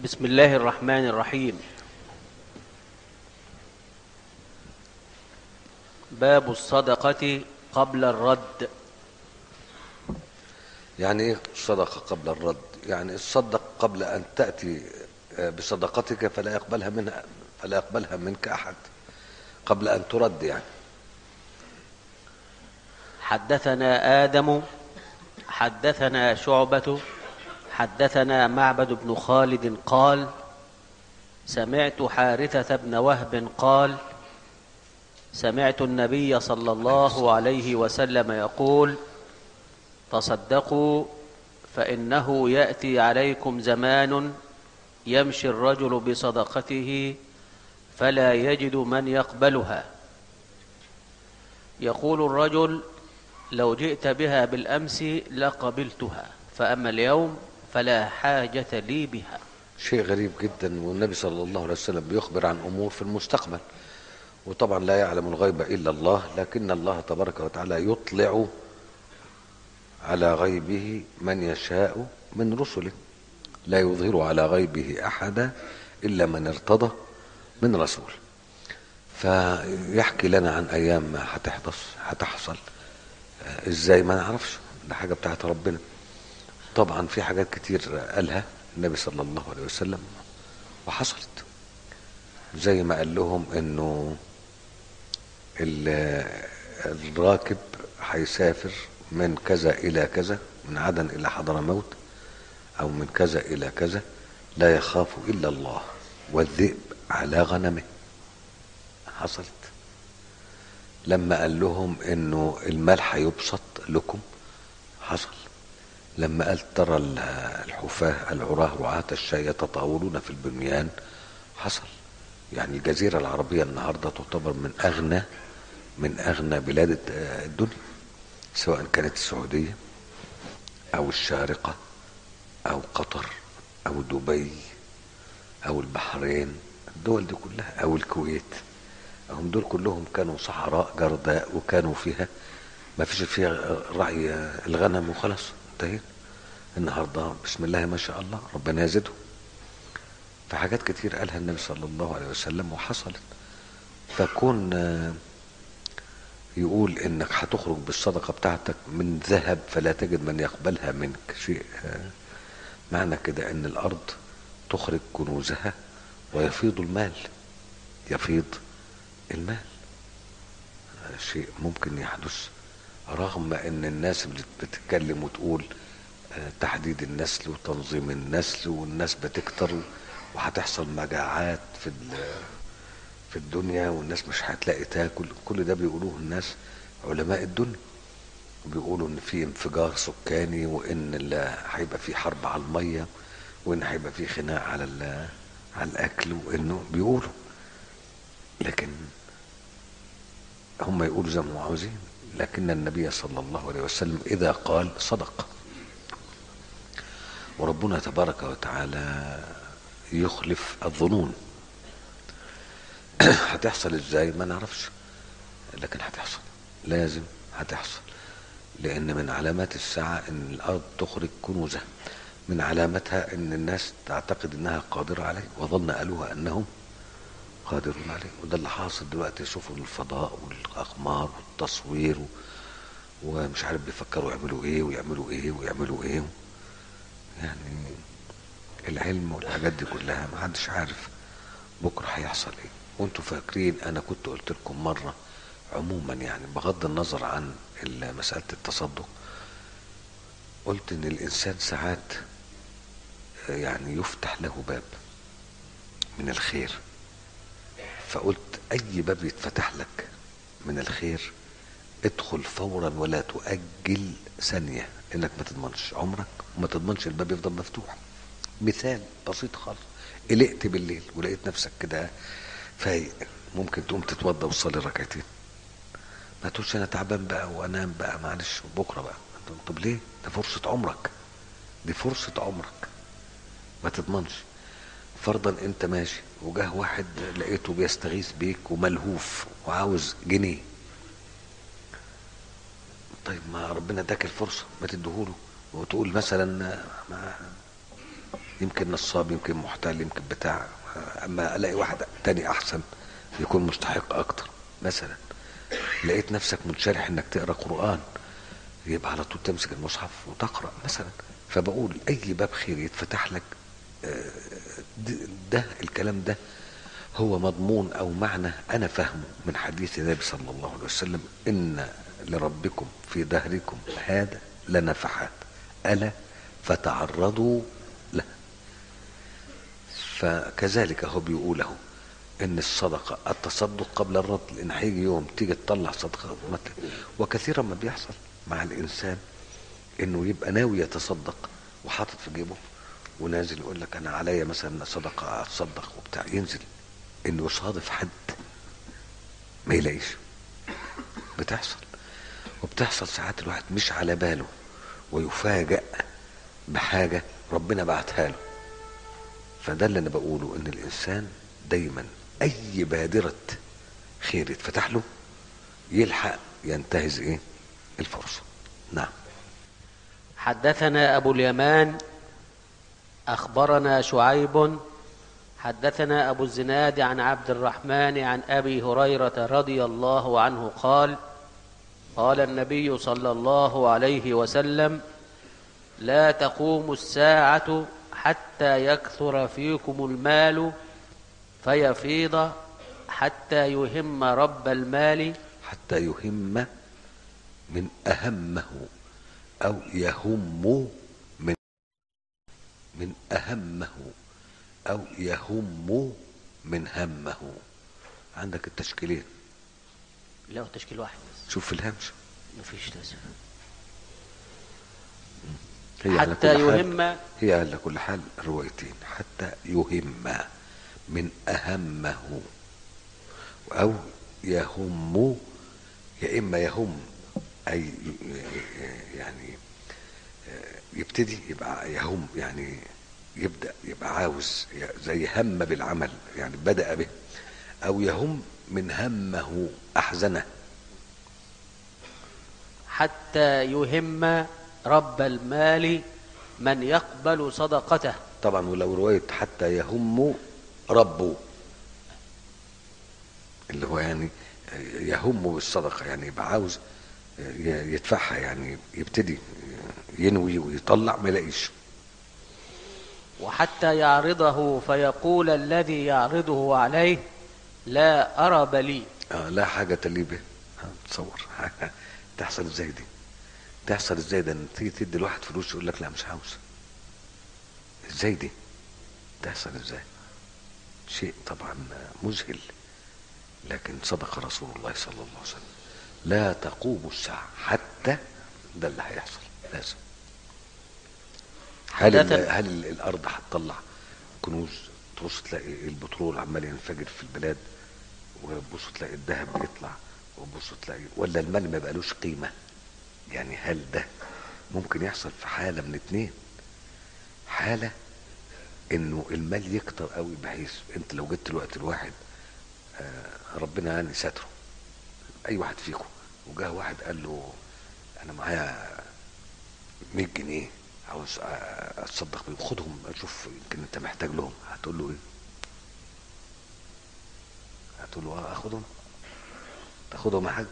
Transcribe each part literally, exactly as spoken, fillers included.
بسم الله الرحمن الرحيم. باب الصدقة قبل الرد. يعني ايه الصدقة قبل الرد؟ يعني الصدق قبل ان تأتي بصدقتك فلا يقبلها منها فلا يقبلها منك احد قبل ان ترد. يعني حدثنا آدم حدثنا شعبة حدثنا معبد بن خالد قال: سمعت حارثة بن وهب قال: سمعت النبي صلى الله عليه وسلم يقول: تصدقوا فإنه يأتي عليكم زمان يمشي الرجل بصدقته فلا يجد من يقبلها، يقول الرجل: لو جئت بها بالأمس لقبلتها، فأما اليوم فلا حاجة لي بها. شيء غريب جدا، والنبي صلى الله عليه وسلم بيخبر عن امور في المستقبل، وطبعا لا يعلم الغيب الا الله، لكن الله تبارك وتعالى يطلع على غيبه من يشاء من رسله، لا يظهر على غيبه احدا الا من ارتضى من رسول. فيحكي لنا عن ايام ما هتحدث هتحصل ازاي ما نعرفش، ده حاجه بتاعت ربنا. طبعا في حاجات كتير قالها النبي صلى الله عليه وسلم وحصلت، زي ما قال لهم انه الراكب هيسافر من كذا الى كذا، من عدن الى حضرموت، او من كذا الى كذا، لا يخاف الا الله والذئب على غنمه. حصلت. لما قال لهم انه المال هيبسط لكم، حصل. لما قال ترى الحفاة العراه رعاة الشاة يتطاولون في البنيان، حصل. يعني الجزيرة العربية النهاردة تعتبر من أغنى من أغنى بلاد الدنيا، سواء كانت السعودية أو الشارقة أو قطر أو دبي أو البحرين، الدول دي كلها، أو الكويت. هم دول كلهم كانوا صحراء جرداء، وكانوا فيها ما فيش فيها رعي الغنم وخلاص، انتهينا. النهارده بسم الله ما شاء الله، ربنا يزيده. فحاجات كتير قالها النبي صلى الله عليه وسلم وحصلت. فكون يقول انك هتخرج بالصدقه بتاعتك من ذهب فلا تجد من يقبلها منك، شيء معنى كده ان الارض تخرج كنوزها ويفيض المال، يفيض المال. شيء ممكن يحدث، رغم ان الناس بتتكلم وتقول تحديد النسل وتنظيم النسل، والناس بتكتر وهتحصل مجاعات في في الدنيا، والناس مش هتلاقي تاكل. كل ده بيقولوه الناس علماء الدنيا، بيقولوا ان في انفجار سكاني، وان هيبقى في حرب على الميه، وان هيبقى في خناق على على الاكل، وانه بيقولوا. لكن هم يقولوا زي ما عاوزين، لكن النبي صلى الله عليه وسلم اذا قال صدق. وربنا تبارك وتعالى يخلف الظنون. هتحصل ازاي ما نعرفش، لكن هتحصل، لازم هتحصل. لان من علامات الساعة ان الارض تخرج كنوزها، من علامتها ان الناس تعتقد انها قادرة عليه، وظن اهلها انهم قادرون عليه. وده اللي حاصل دلوقتي. شوفوا الفضاء والاقمار والتصوير ومش عارف بيفكروا يعملوا ايه ويعملوا ايه ويعملوا ايه. يعني العلم والحاجات دي كلها ما حدش عارف بكره هيحصل ايه. وانتوا فاكرين انا كنت قلت لكم مره عموما، يعني بغض النظر عن مساله التصدق، قلت ان الانسان ساعات يعني يفتح له باب من الخير، فقلت اي باب يتفتح لك من الخير ادخل فورا ولا تؤجل ثانيه، انك ما تضمنش عمرك وما تضمنش الباب يفضل مفتوح. مثال بسيط خالص: قلقت بالليل ولقيت نفسك كده فايق، ممكن تقوم تتوضى وتصلي ركعتين، ما تقولش انا تعبان بقى وانام بقى معلش بكره بقى. طب ليه؟ ده فرصه عمرك، دي فرصه عمرك، ما تضمنش. فرضا انت ماشي وجاه واحد لقيته بيستغيث بيك وملهوف وعاوز جنيه، طيب ما ربنا اداك الفرصه، ما تديهوله وتقول مثلا ما يمكن نصاب، يمكن محتال، يمكن بتاع، اما الاقي واحد تاني احسن يكون مستحق اكتر. مثلا لقيت نفسك منشرح انك تقرا قرآن، يبقى على طول تمسك المصحف وتقرأ مثلا. فبقول اي باب خير يتفتح لك، ده الكلام ده هو مضمون او معنى انا فهمه من حديث النبي صلى الله عليه وسلم: ان لربكم في دهركم هذا لنفحات الا فتعرضوا له. فكذلك هو بيقوله ان الصدقه التصدق قبل الرد، لان هيجي يوم تيجي تطلع صدقه. وكثيرا ما بيحصل مع الانسان انه يبقى ناوي يتصدق وحاطط في جيبه ونازل يقول لك انا عليا مثلا صدقه اتصدق وبتاع، ينزل انه يصادف حد ما يلاقيش. بتحصل، وبتحصل ساعات الواحد مش على باله ويفاجأ بحاجه ربنا بعتها له. فده اللي انا بقوله، ان الانسان دايما اي بادره خير يتفتح له يلحق ينتهز ايه الفرصه. نعم. حدثنا أبو اليمان أخبرنا شعيب حدثنا أبو الزناد عن عبد الرحمن عن أبي هريرة رضي الله عنه قال: قال النبي صلى الله عليه وسلم: لا تقوم الساعة حتى يكثر فيكم المال فيفيض حتى يهم رب المال. حتى يهم من أهمه أو يهم من من أهمه أو يهم من همه. عندك التشكيلين. لا، تشكيل واحد. شوف في الهمش مفيش تسع. هي حتى يهم، هي على كل حال روايتين: حتى يهم من أهمه أو يهم. يا إما يهم أي يعني يبتدي يبقى يهم، يعني يبدأ يبقى عاوز زي هم بالعمل، يعني بدأ به. أو يهم من همه أحزنه. حتى يهم رب المال من يقبل صدقته. طبعا ولو رواية حتى يهم ربه، اللي هو يعني يهم بالصدقة، يعني يبقى عاوز يدفعها، يعني يبتدي ينوي ويطلع ما يلاقيش. وحتى يعرضه فيقول الذي يعرضه عليه: لا أرب لي. آه لا حاجة لي به. تصور تحصل ازاي دي؟ تحصل ازاي ده؟ تيجي تدي الواحد فلوس يقول لك لا مش عاوز. ازاي دي تحصل ازاي؟ شيء طبعا مذهل. لكن صدق رسول الله صلى الله عليه وسلم: لا تقوم الساعة حتى، ده اللي هيحصل لازم. هل هل الارض هتطلع كنوز؟ تبص تلاقي البترول عمال ينفجر في البلاد، وتبص تلاقي الذهب بيطلع، وتبص تلاقي، ولا المال ما بقالوش قيمة؟ يعني هل ده ممكن يحصل في حالة من اتنين؟ حالة انه المال يكتر قوي بحيث انت لو جبت الوقت الواحد آه ربنا يعني ساتره، اي واحد فيكم وجاه واحد قال له انا معايا مية جنيه عاوز اتصدق بيهم، خدهم اشوف يمكن انت محتاج لهم، هتقول له ايه؟ هتقول له اه اخدهم؟ تاخدهم يا حاج؟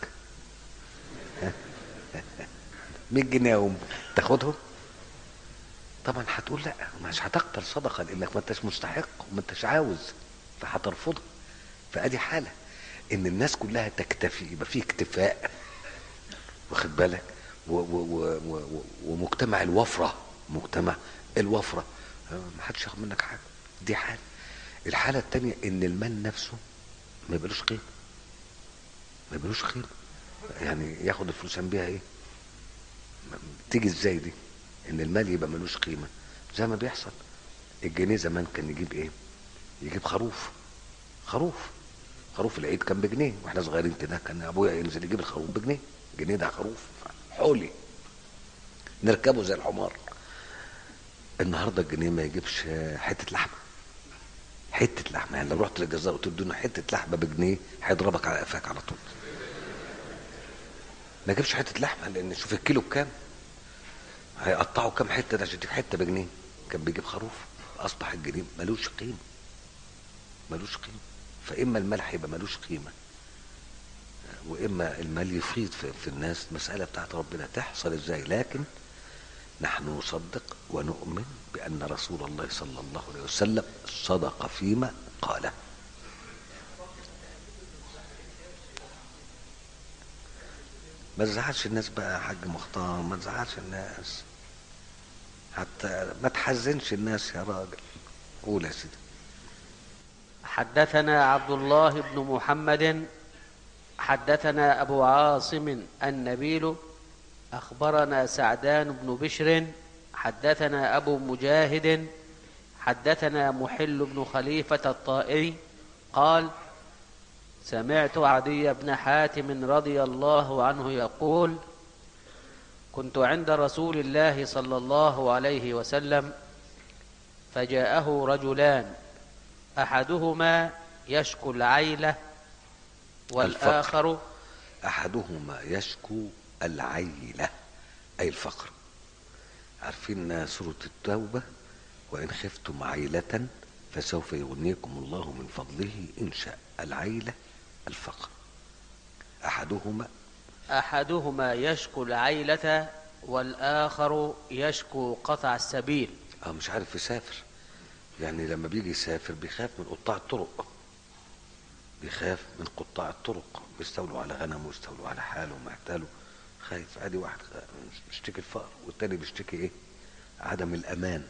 مية جنيه يا ام تاخدهم؟ طبعا هتقول لا، مش هتقبل صدقه لانك ما انتش مستحق وما انتش عاوز، فهترفضها. فادي حاله ان الناس كلها تكتفي، يبقى في اكتفاء، واخد بالك؟ و و و و ومجتمع الوفره، مجتمع الوفره ما حدش ياخد منك حاجه. دي حاله. الحاله الثانيه ان المال نفسه ما يبقالوش قيمه، ما يبقالوش قيمه، يعني ياخد الفلوس يعمل بيها ايه؟ تيجي ازاي دي؟ ان المال يبقى ملوش قيمه. زي ما بيحصل الجنيه زمان كان يجيب ايه؟ يجيب خروف. خروف خروف العيد كان بجنيه، واحنا صغيرين كده كان ابويا ينزل يجيب الخروف بجنيه. جنيه ده خروف حولي نركبه زي الحمار. النهارده الجنيه ما يجيبش حته لحمه، حته لحمه. يعني لو رحت للجزار وقلت له ادوني حته لحمه بجنيه هيضربك على قفاك على طول. ما يجيبش حته لحمه، لان شوف الكيلو بكام، هيقطعوا كام حته ده عشان تجيب حته بجنيه. كان بيجيب خروف. فاصبح الجنيه ملوش قيمه، ملوش قيمه. فاما المال هيبقى ملوش قيمه، واما المال يفيض في, في الناس. مساله بتاعت ربنا تحصل ازاي؟ لكن نحن نصدق ونؤمن بان رسول الله صلى الله عليه وسلم صدق فيما قاله. ما تزعلش الناس بقى يا حاج مختار، ما تزعلش الناس، حتى ما تحزنش الناس يا راجل. قول يا سيدي. حدثنا عبد الله بن محمد حدثنا أبو عاصم النبيل أخبرنا سعدان بن بشر حدثنا أبو مجاهد حدثنا محل بن خليفة الطائري قال: سمعت عدي بن حاتم رضي الله عنه يقول: كنت عند رسول الله صلى الله عليه وسلم فجاءه رجلان أحدهما يشكو العيلة والآخر الفقر. أحدهما يشكو العيلة أي الفقر. عارفين سورة التوبة: وإن خفتم عيلة فسوف يغنيكم الله من فضله إن شاء. العيلة الفقر. أحدهما أحدهما يشكو العيلة والآخر يشكو قطع السبيل. اه مش عارف يسافر، يعني لما بيجي يسافر بيخاف من قطاع الطرق، بيخاف من قطاع الطرق، بيستولوا على غنمه ويستولوا على حاله ومحتاله، خايف. ادي واحد بيشتكي الفقر، والتاني بيشتكي ايه؟ عدم الامان.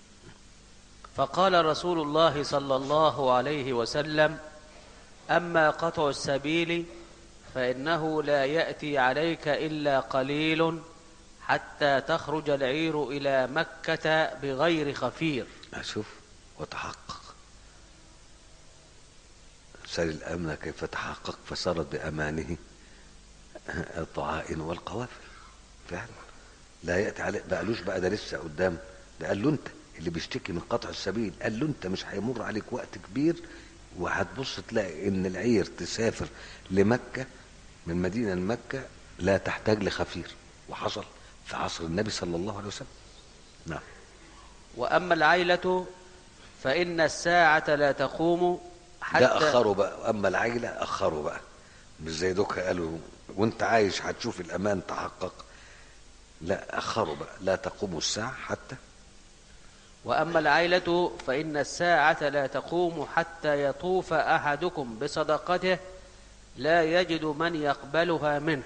فقال رسول الله صلى الله عليه وسلم: أما قطع السبيل فإنه لا يأتي عليك إلا قليل حتى تخرج العير إلى مكة بغير خفير. أشوف وتحقق. سل الأمن كيف تحقق فسرت بأمانه الطعائن والقوافل. فعلا لا يأتي عليه. ما قالوش بقى ده لسه قدام، ده قال له أنت اللي بيشتكي من قطع السبيل، قال له أنت مش هيمر عليك وقت كبير وهتبص تلاقي إن العير تسافر لمكة من مدينة لمكة لا تحتاج لخفير. وحصل في عصر النبي صلى الله عليه وسلم. نعم. وأما العيلة فإن الساعة لا تقوم حتى. ده أخروا بقى. أما العيلة أخروا بقى، مش زي دوكا قالوا وانت عايش هتشوف الأمان تحقق. لا، أخروا بقى: لا تقوم الساعة حتى. وأما العيلة فإن الساعة لا تقوم حتى يطوف أحدكم بصدقته لا يجد من يقبلها منه،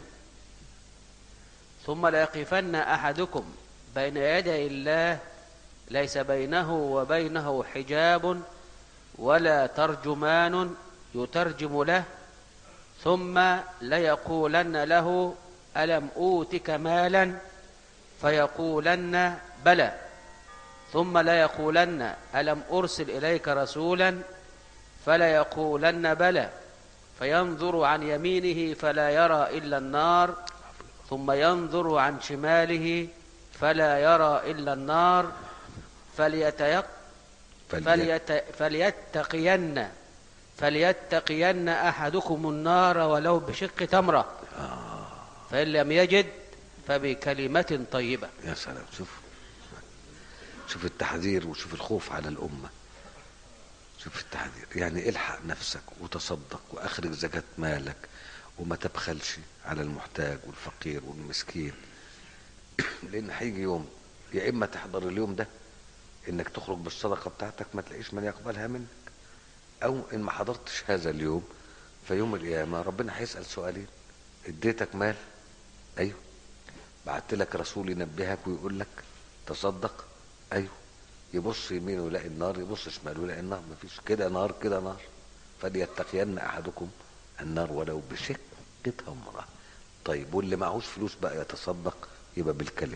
ثم ليقفن أحدكم بين يدي الله ليس بينه وبينه حجاب ولا ترجمان يترجم له، ثم ليقولن له: ألم أوتك مالا؟ فيقولن: بلى. ثم ليقولن: ألم أرسل إليك رسولا؟ فليقولن: بلى. فينظر عن يمينه فلا يرى إلا النار، ثم ينظر عن شماله فلا يرى إلا النار، فليتيق فليت فليتقين فليتقين أحدكم النار ولو بشق تمرة، فإن لم يجد فبكلمة طيبة. يا سلام. شوف شوف التحذير وشوف الخوف على الأمة. شوف التحذير، يعني الحق نفسك وتصدق وأخرج زكاة مالك وما تبخلش على المحتاج والفقير والمسكين. لأن هيجي يوم يا إما تحضر اليوم ده إنك تخرج بالصدقة بتاعتك ما تلاقيش من يقبلها منك، أو إن ما حضرتش هذا اليوم فيوم القيامة ربنا هيسأل سؤالين: اديتك مال؟ أيوه. بعت لك رسول ينبهك ويقول لك تصدق؟ أيوه. يبص يمينه يلاقي النار، يبص شماله يلاقي النار. مفيش كده نار كده نار. فليتقين أحدكم النار ولو بشق تمرة. طيب واللي معهوش فلوس بقى يتصدق يبقى بالكلمة،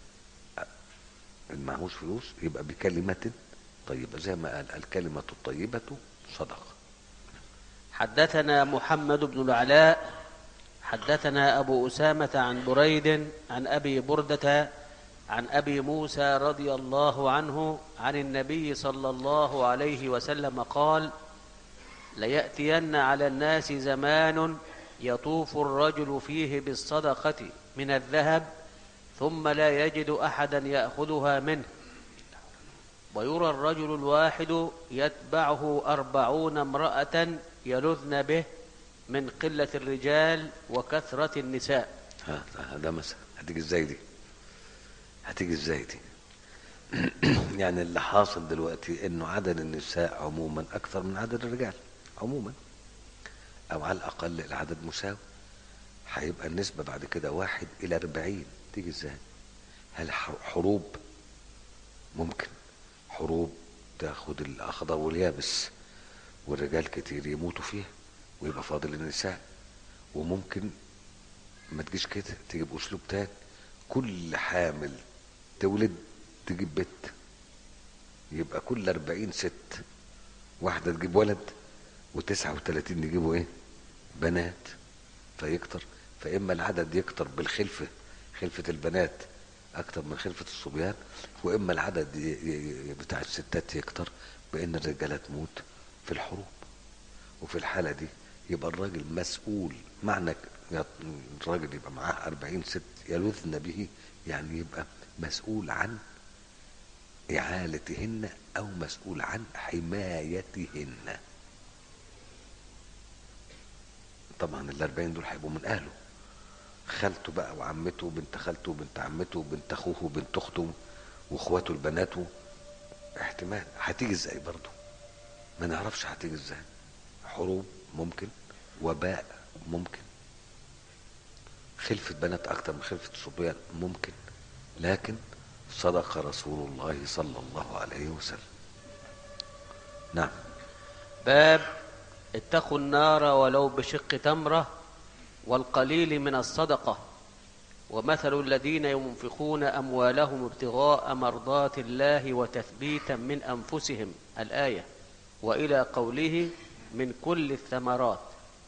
اللي معهوش فلوس يبقى بكلمة طيبة، زي ما قال: الكلمة الطيبة صدقة. حدثنا محمد بن العلاء حدثنا أبو أسامة عن بريد عن أبي بردة عن أبي موسى رضي الله عنه عن النبي صلى الله عليه وسلم قال: ليأتين على الناس زمان يطوف الرجل فيه بالصدقة من الذهب ثم لا يجد أحدا يأخذها منه، ويرى الرجل الواحد يتبعه أربعون امرأة يلذن به من قلة الرجال وكثرة النساء. ها ده مثلا هتيجي ازاي دي؟ هتيجي ازاي دي؟ يعني اللي حاصل دلوقتي انه عدد النساء عموما اكثر من عدد الرجال عموما، او على الاقل العدد مساوي. هيبقى النسبة بعد كده واحد الى اربعين. تيجي ازاي؟ هل حروب؟ ممكن حروب تاخد الاخضر واليابس والرجال كتير يموتوا فيها ويبقى فاضل النساء. وممكن ما تجيش كده، تيجي باسلوب تاني، كل حامل تولد تجيب بنت، يبقى كل اربعين ست واحدة تجيب ولد وتسعة وتلاتين يجيبوا ايه؟ بنات، فيكتر. فاما العدد يكتر بالخلفة، خلفة البنات اكتر من خلفة الصبيان، واما العدد بتاع الستات يكتر بان الرجالة تموت في الحروب. وفي الحالة دي يبقى الراجل مسؤول. معنى الراجل يبقى معاه اربعين ست يلذن به، يعني يبقى مسؤول عن إعالتهن أو مسؤول عن حمايتهن. طبعا الاربعين دول هيبقوا من أهله، خالته بقى وعمته وبنت خالته وبنت عمته وبنت أخوه وبنت أخته وإخواته البنات. احتمال هتيجي ازاي برضه ما نعرفش هتيجي ازاي. حروب ممكن، وباء ممكن، خلفة بنات أكتر من خلفة الصبيان ممكن، لكن صدق رسول الله صلى الله عليه وسلم. نعم. باب اتقوا النار ولو بشق تمرة والقليل من الصدقة ومثل الذين ينفقون أموالهم ابتغاء مرضات الله وتثبيتا من أنفسهم الآية، وإلى قوله من كل الثمرات.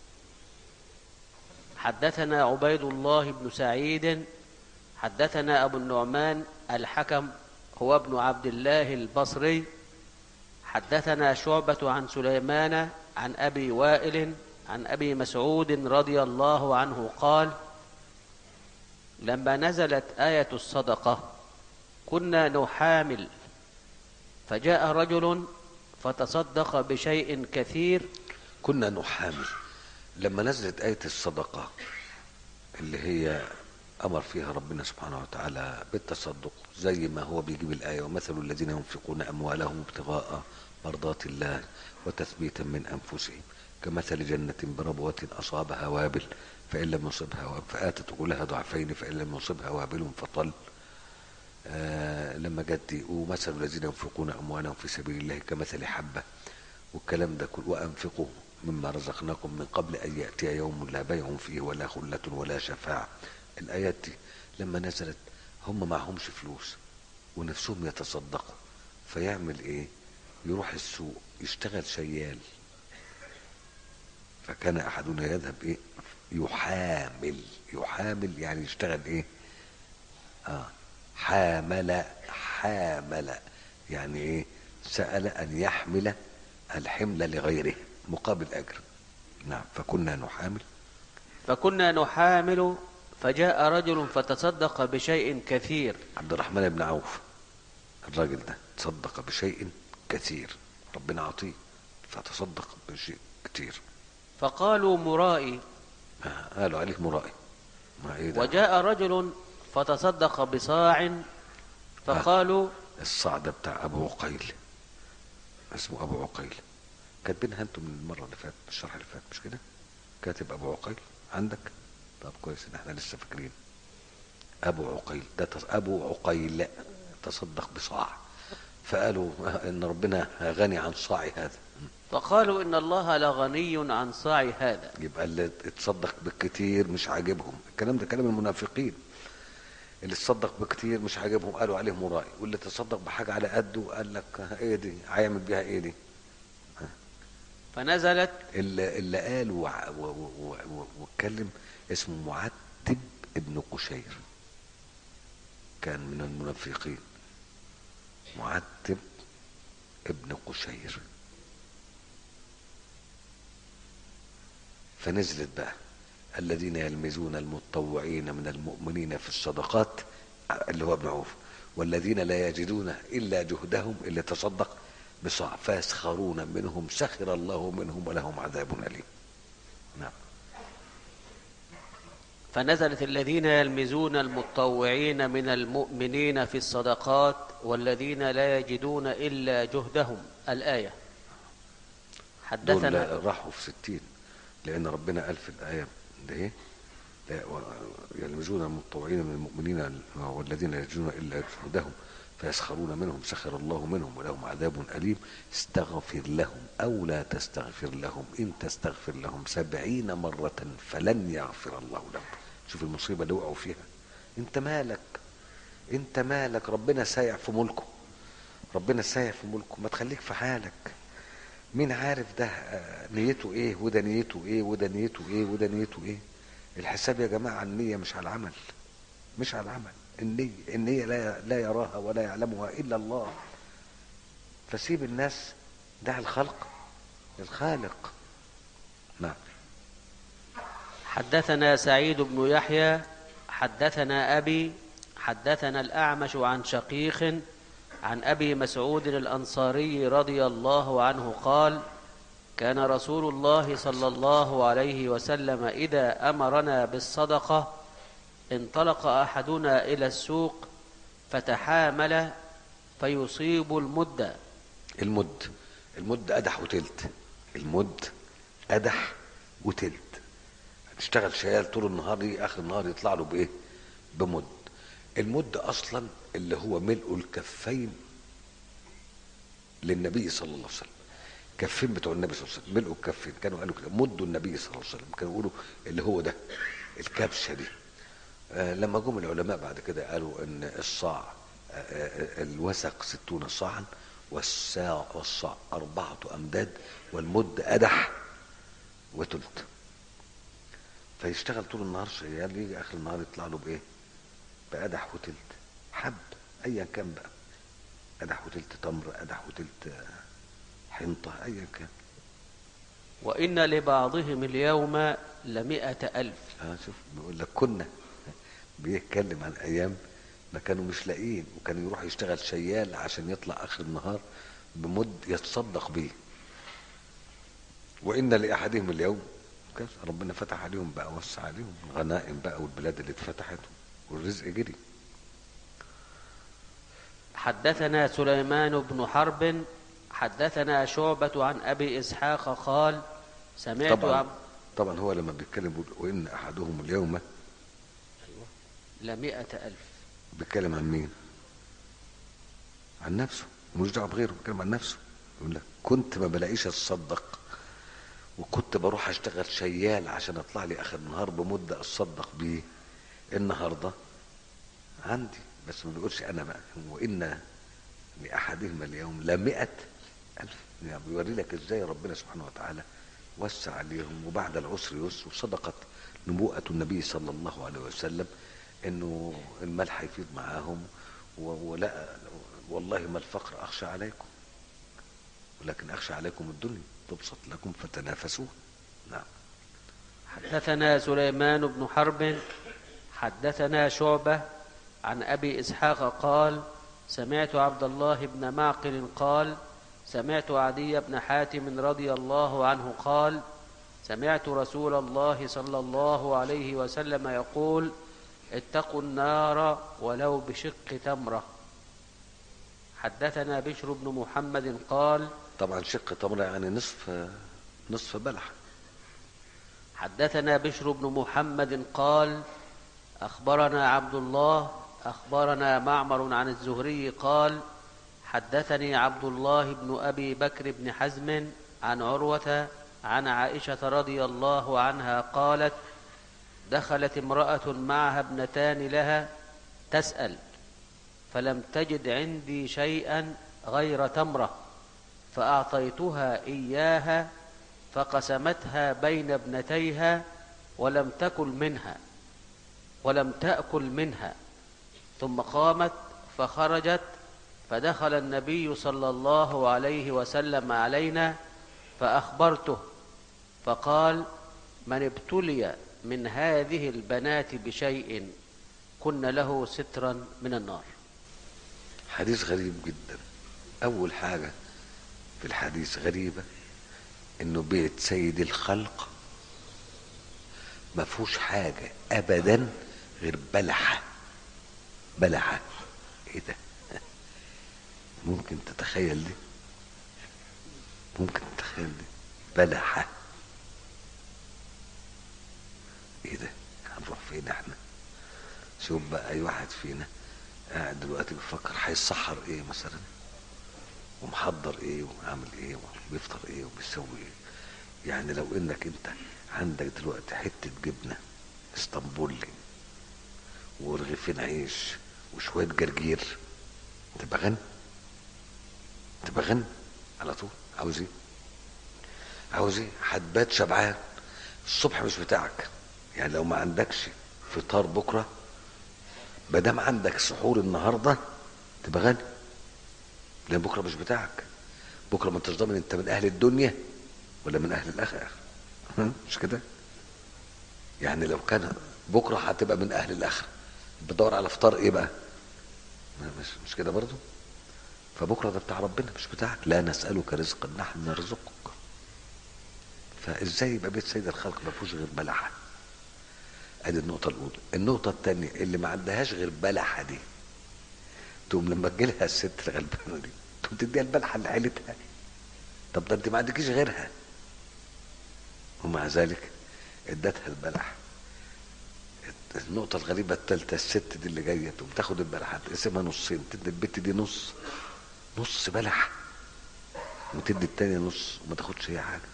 حدثنا عبيد الله بن سعيد حدثنا أبو النعمان الحكم هو ابن عبد الله البصري حدثنا شعبة عن سليمان عن أبي وائل عن أبي مسعود رضي الله عنه قال: لما نزلت آية الصدقة كنا نحامل، فجاء رجل فتصدق بشيء كثير. كنا نحامل لما نزلت آية الصدقة اللي هي أمر فيها ربنا سبحانه وتعالى بالتصدق، زي ما هو بيجيب الآية ومثل الذين ينفقون أموالهم ابتغاء مرضات الله وتثبيتا من أنفسهم كمثل جنة بربوة أصابها وابل فإن لم يصبها وابل فآتت أكلها ضعفين فإن لم يصبها وابل فطل. آه لما جت ومثل الذين ينفقون أموالهم في سبيل الله كمثل حبة والكلام ده كله، وأنفقوا مما رزقناكم من قبل أن يأتي يوم لا بيع فيه ولا خلة ولا شفاعة. الآيات دي لما نزلت هم معهمش فلوس ونفسهم يتصدقوا، فيعمل ايه؟ يروح السوق يشتغل شيال. فكان احدنا يذهب ايه؟ يحامل. يحامل يعني يشتغل ايه؟ اه حامل. حامل يعني ايه؟ سأل ان يحمل الحمل لغيره مقابل اجر. نعم. فكنا نحامل فكنا نحامل فجاء رجل فتصدق بشيء كثير. عبد الرحمن بن عوف الراجل ده تصدق بشيء كثير، ربنا عطيه فتصدق بشيء كثير. فقالوا مرائي. آه قالوا عليه مرائي. ما إيه ده؟ وجاء رجل فتصدق بصاع فقالوا آه الصاع ده بتاع ابو عقيل، اسمه ابو عقيل. كاتبينها انتم من المره اللي فاتت الشرح اللي فات مش كده؟ كاتب ابو عقيل عندك؟ طب كويس ان احنا لسه فاكرين. ابو عقيل ده تص... ابو عقيل تصدق بصاع، فقالوا ان ربنا غني عن صاع هذا. فقالوا ان الله لغني عن صاع هذا. يبقى اللي اتصدق بالكتير مش عاجبهم الكلام ده، كلام المنافقين. اللي تصدق بكتير مش عاجبهم قالوا عليه مرائي، واللي تصدق بحاجه على قده قال لك ايه دي؟ هيعمل بيها ايه دي؟ فنزلت. اللي, اللي قال واتكلم اسمه معتب ابن قشير، كان من المنافقين. معتب ابن قشير. فنزلت بقى الذين يلمزون المتطوعين من المؤمنين في الصدقات اللي هو ابن عوف والذين لا يجدون إلا جهدهم اللي تصدق بصاع فيسخرون منهم سخر الله منهم ولهم عذاب أليم. نعم. فنزلت الذين يلمزون المتطوعين من المؤمنين في الصدقات والذين لا يجدون إلا جهدهم الآية. حدثنا دول راحوا في ستين، لأن ربنا قال في الآية ده يلمزون المتطوعين من المؤمنين والذين لا يجدون إلا جهدهم فيسخرون منهم سخر الله منهم ولهم عذاب أليم. استغفر لهم أو لا تستغفر لهم إن تستغفر لهم سبعين مرة فلن يغفر الله لهم. شوف المصيبة اللي وقعوا فيها. انت مالك انت مالك ربنا سايع في ملكه، ربنا سايع في ملكه، ما تخليك في حالك. مين عارف ده نيته ايه وده نيته ايه وده نيته ايه وده نيته ايه. الحساب يا جماعة على النية مش على العمل، مش على العمل. النية النية لا لا يراها ولا يعلمها إلا الله. فسيب الناس، دع الخلق الخالق. نعم. حدثنا سعيد بن يحيى حدثنا أبي حدثنا الأعمش عن شقيق عن أبي مسعود الأنصاري رضي الله عنه قال: كان رسول الله صلى الله عليه وسلم إذا أمرنا بالصدقة انطلق أحدنا إلى السوق فتحامل فيصيب المد. المد المد أدح وتلت. المد أدح وتلت. اشتغل شيال طول النهار، يجي آخر النهار يطلع له بإيه؟ بمد. المد أصلا اللي هو ملء الكفين للنبي صلى الله عليه وسلم. كفين بتوع النبي صلى الله عليه وسلم ملء الكفين، كانوا قالوا كده مدوا النبي صلى الله عليه وسلم، كانوا يقولوا اللي هو ده الكبشة دي. آه لما جم العلماء بعد كده قالوا ان الصاع آه آه الوسق ستون صاعا والساع والصاع أربعة أمداد والمد أدح وتلت. فيشتغل طول النهار شغال، يجي آخر النهار يطلع له بإيه؟ بأدح وتلت حب أيا كان بقى، أدح وتلت تمر، أدح وتلت حنطة، أيا كان. وإن لبعضهم اليوم لمئة ألف. آه شوف بيقول لك كنا بيتكلم عن أيام ما كانوا مش لاقيين، وكانوا يروح يشتغل شيال عشان يطلع آخر النهار بمد يتصدق بيه. وإن لأحدهم اليوم كذا، ربنا فتح عليهم بقى، وسع عليهم الغنائم بقى والبلاد اللي اتفتحت والرزق جري. حدثنا سليمان بن حرب حدثنا شعبة عن أبي إسحاق قال: سمعت طبعا عب... طبعا هو لما بيتكلم بيقول وإن أحدهم اليوم أيوة. لمئة ألف. بيتكلم عن مين؟ عن نفسه، مش دعوه بغيره، بيتكلم عن نفسه. يقول لك كنت ما بلاقيش اتصدق، وكنت بروح اشتغل شيال عشان اطلع لي اخر النهار بمده اتصدق بيه. النهارده عندي، بس ما بيقولش انا بقى. وان لاحدهم اليوم لمئة الف. يعني بيوري لك ازاي ربنا سبحانه وتعالى وسع عليهم، وبعد العسر يسر. وصدقت نبوءة النبي صلى الله عليه وسلم انه المال هيفيض معاهم، ولا والله ما الفقر اخشى عليكم ولكن اخشى عليكم الدنيا تبسط لكم فتنافسون. نعم. حدثنا سليمان بن حرب حدثنا شعبة عن أبي إسحاق قال: سمعت عبد الله بن معقل قال: سمعت عدي بن حاتم رضي الله عنه قال: سمعت رسول الله صلى الله عليه وسلم يقول: اتقوا النار ولو بشق تمرة. حدثنا بشر بن محمد قال: طبعا شق تمرة يعني نصف نصف بلح. حدثنا بشر بن محمد قال: أخبرنا عبد الله أخبرنا معمر عن الزهري قال: حدثني عبد الله بن أبي بكر بن حزم عن عروة عن عائشة رضي الله عنها قالت: دخلت امرأة معها ابنتان لها تسأل، فلم تجد عندي شيئا غير تمرة، فأعطيتها إياها فقسمتها بين ابنتيها ولم تأكل منها ولم تأكل منها ثم قامت فخرجت، فدخل النبي صلى الله عليه وسلم علينا فأخبرته، فقال: من ابتلي من هذه البنات بشيء كن له سترا من النار. حديث غريب جدا. اول حاجة في الحديث غريبة، انه بيت سيد الخلق ما فيهوش حاجة ابدا غير بلحة. بلحة ايه ده؟ ممكن تتخيل دي؟ ممكن تتخيل دي؟ بلحة ايه ده؟ هنروح فين احنا؟ شوف بقى اي واحد فينا قاعد دلوقتي بيفكر هيسحر ايه مثلا، ومحضر ايه وعامل ايه وبيفطر ايه وبيسوي ايه. يعني لو انك انت عندك دلوقتي حتة جبنة اسطنبولي ورغيفين عيش وشوية جرجير، تبقى غني، تبقى غني على طول. عاوز ايه؟ عاوز ايه؟ هتبات شبعان. الصبح مش بتاعك، يعني لو ما عندكش فطار بكرة، مادام عندك سحور النهاردة تبقى غني، لان بكرة مش بتاعك. بكرة ما انتش ضامن انت من اهل الدنيا ولا من اهل الاخره. مش كده؟ يعني لو كان بكره هتبقى من اهل الاخره، بتدور على فطار ايه بقى؟ مش مش كده برضو؟ فبكره ده بتاع ربنا مش بتاعك. لا نسالك رزقا نحن نرزقك. فازاي يبقى بيت سيد الخلق ما فيهوش غير بلحه؟ ادي النقطه الاولى. النقطه الثانيه، اللي ما عندهاش غير بلحه دي، تقوم لما تجيلها الست الغلبانه دي تقوم تديها البلحه اللي عيلتها. طب ده انت ما عندكيش غيرها، ومع ذلك ادتها البلح. النقطة الغريبة الثالثة، الست دي اللي جاية تقوم تاخد البلحة تقسمها نصين، تدي البت دي نص، نص بلح، وتدي التانية نص وما تاخدش هي حاجة.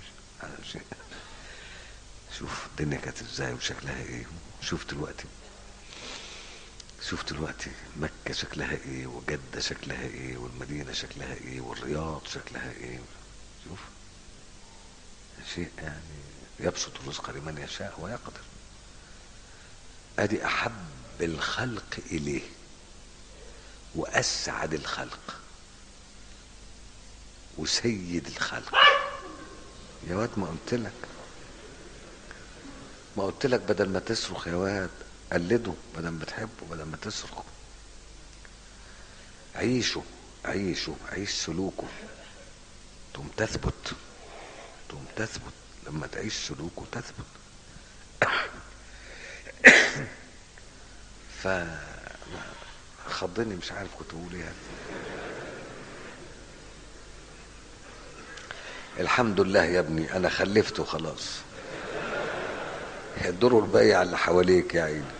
شوف الدنيا كانت ازاي وشكلها ايه. شوف دلوقتي، شوف دلوقتي مكة شكلها ايه، وجدة شكلها ايه، والمدينة شكلها ايه، والرياض شكلها ايه. شوف شيء يعني يبسط الرزق لمن يشاء ويقدر. ادي احب الخلق اليه واسعد الخلق وسيد الخلق. يا واد ما قلت لك، ما قلت لك بدل ما تصرخ يا واد قلده، بدل ما تحبه بدل ما تصرخ. عيشه عيشه عيش سلوكه تقوم تثبت، تقوم تثبت. لما تعيش سلوكه تثبت. ف خضني مش عارف كنت اقول ايه. الحمد لله يا ابني انا خلفت وخلاص، الدور الباقي على اللي حواليك يا عيني.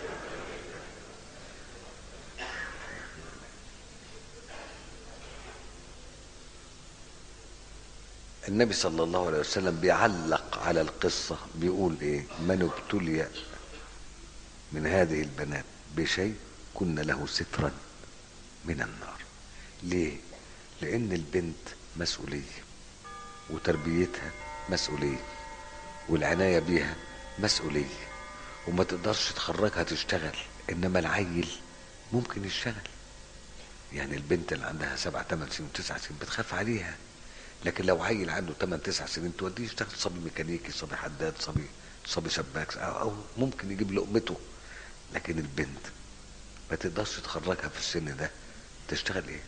النبي صلى الله عليه وسلم بيعلق على القصة بيقول ايه؟ من ابتلي من هذه البنات بشيء كن له سترا من النار. ليه؟ لان البنت مسؤولية، وتربيتها مسؤولية، والعناية بيها مسؤولية، وما تقدرش تخرجها تشتغل. انما العيل ممكن يشتغل. يعني البنت اللي عندها سبع تمن سنين وتسع سنين بتخاف عليها، لكن لو عيل عنده تمن تسع سنين توديه يشتغل صبي ميكانيكي، صبي حداد، صبي صبي سباك، او, أو ممكن يجيب لقمته. لكن البنت ما تقدرش تخرجها في السن ده تشتغل ايه؟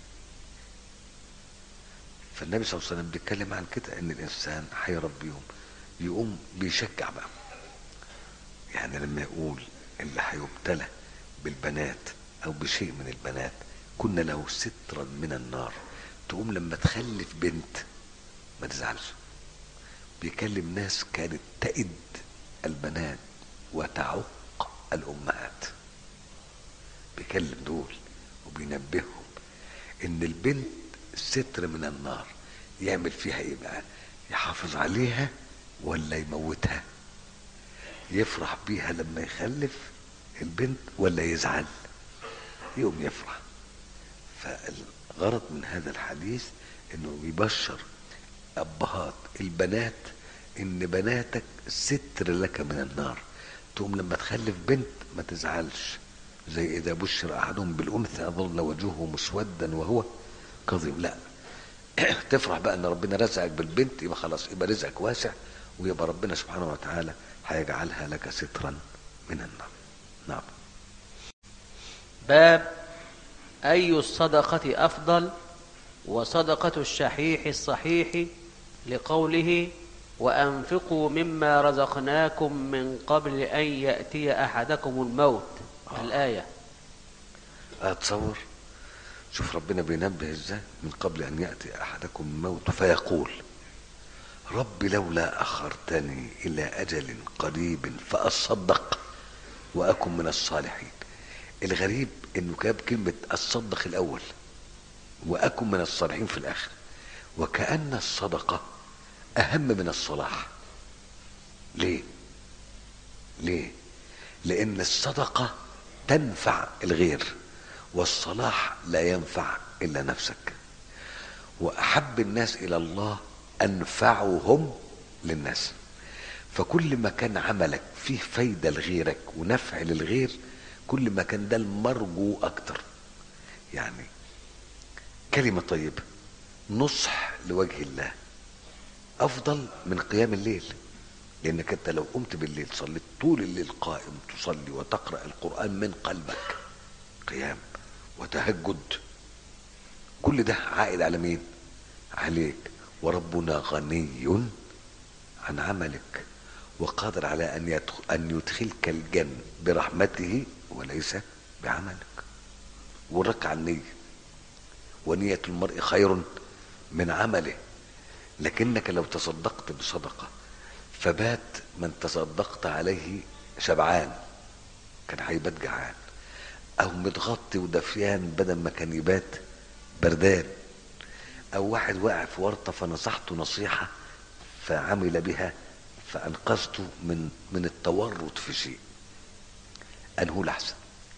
فالنبي صلى الله عليه وسلم بيتكلم عن كده، ان الانسان هيربيهم يقوم بيشجع بقى. يعني لما يقول اللي هيبتلى بالبنات او بشيء من البنات كنا له سترا من النار، تقوم لما تخلف بنت ما تزعلش. بيكلم ناس كانت تئد البنات وتعق الامهات، بيكلم دول وبينبههم ان البنت ستر من النار. يعمل فيها ايه بقى؟ يحافظ عليها ولا يموتها؟ يفرح بيها لما يخلف البنت ولا يزعل؟ يوم يفرح. فالغرض من هذا الحديث انه يبشر ابهات البنات ان بناتك ستر لك من النار. تقوم لما تخلف بنت ما تزعلش، زي اذا بشر احدهم بالانثى ظل وجهه مسودا وهو كظيم. لا، تفرح بقى ان ربنا رزقك بالبنت، يبقى خلاص يبقى رزقك واسع، ويبقى ربنا سبحانه وتعالى هيجعلها لك سترا من النار. نعم. باب أي الصدقة أفضل؟ وصدقة الشحيح الصحيح لقوله وأنفقوا مما رزقناكم من قبل أن يأتي أحدكم الموت. آه. الآية. أتصور شوف ربنا بينبه ازاي، من قبل أن يأتي أحدكم الموت فيقول رب لولا أخرتني إلى أجل قريب فأصدق وأكن من الصالحين. الغريب إنه جاب كلمة أصدق الأول وأكن من الصالحين في الآخر، وكأن الصدقة أهم من الصلاح. ليه؟ ليه؟ لأن الصدقة تنفع الغير، والصلاح لا ينفع إلا نفسك. وأحب الناس إلى الله أنفعهم للناس. فكل ما كان عملك فيه فايدة لغيرك ونفع للغير كل ما كان ده المرجو أكتر. يعني كلمة طيبة، نصح لوجه الله أفضل من قيام الليل، لأنك أنت لو قمت بالليل صليت طول الليل قائم تصلي وتقرأ القرآن من قلبك، قيام وتهجد، كل ده عائد على مين؟ عليك. وربنا غني عن عملك وقادر على أن يدخل أن يدخلك الجنة برحمته وليس بعملك. ورك عن النية، ونية المرء خير من عمله. لكنك لو تصدقت بصدقة فبات من تصدقت عليه شبعان كان هيبات جعان، او متغطي ودفيان بدل ما كان يبات بردان، او واحد واقع في ورطة فنصحته نصيحة فعمل بها فانقذته من من التورط في شيء، انه الاحسن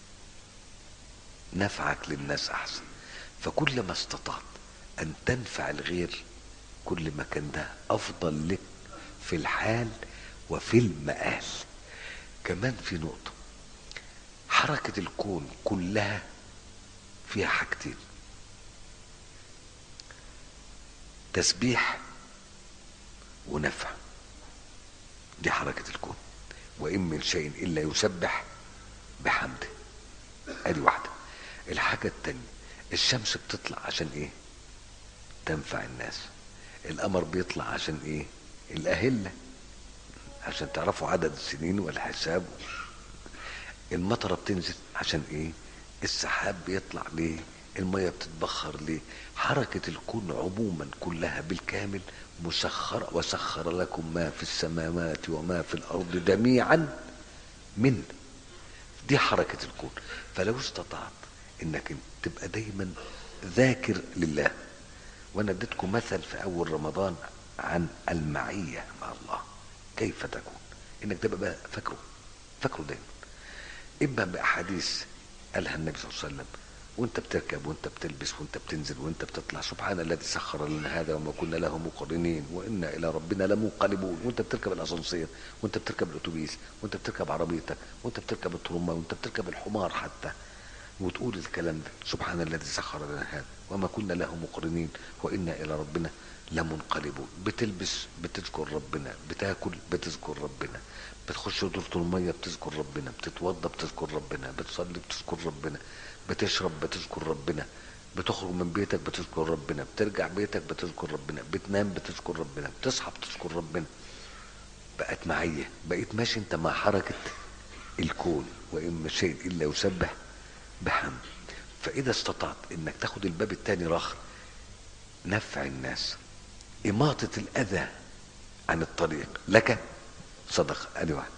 نفعك للناس احسن. فكل ما استطعت ان تنفع الغير كل ما كان ده افضل لك في الحال وفي المآل. كمان في نقطة، حركة الكون كلها فيها حاجتين، تسبيح ونفع. دي حركة الكون، وإن من شيء إلا يسبح بحمده. ادي واحدة. الحاجة التانية، الشمس بتطلع عشان ايه؟ تنفع الناس. القمر بيطلع عشان ايه؟ الأهلة، عشان تعرفوا عدد السنين والحساب. المطرة بتنزل عشان ايه؟ السحاب بيطلع ليه؟ المية بتتبخر ليه؟ حركة الكون عموما كلها بالكامل مسخرة. وسخر لكم ما في السماوات وما في الأرض جميعا من. دي حركة الكون. فلو استطعت انك تبقى دايما ذاكر لله. وانا اديتكم مثل في اول رمضان عن المعية مع الله، كيف تكون انك تبقى فاكره فاكره دايما، اما باحاديث قالها النبي صلى الله عليه وسلم وانت بتركب وانت بتلبس وانت بتنزل وانت بتطلع، سبحان الذي سخر لنا هذا وما كنا له مقرنين وانا الى ربنا لمنقلبون، وانت بتركب الاسانسير وانت بتركب الاتوبيس وانت بتركب عربيتك وانت بتركب الترمه وانت بتركب الحمار حتى، وتقول الكلام ده سبحان الذي سخر لنا هذا وما كنا له مقرنين وانا الى ربنا لمنقلبون. بتلبس بتذكر ربنا، بتاكل بتذكر ربنا، بتخش دورة المية بتذكر ربنا، بتتوضى بتذكر ربنا، بتصلي بتذكر ربنا، بتشرب بتذكر ربنا، بتخرج من بيتك بتذكر ربنا، بترجع بيتك بتذكر ربنا، بتنام بتذكر ربنا، بتصحى بتذكر ربنا. بقت معية، بقيت ماشي انت مع حركة الكون، وإن من شيء إلا يسبح بحمد. فإذا استطعت انك تاخد الباب التاني راخر، نفع الناس، إماطة الأذى عن الطريق لك صدقة. ادي واحدة.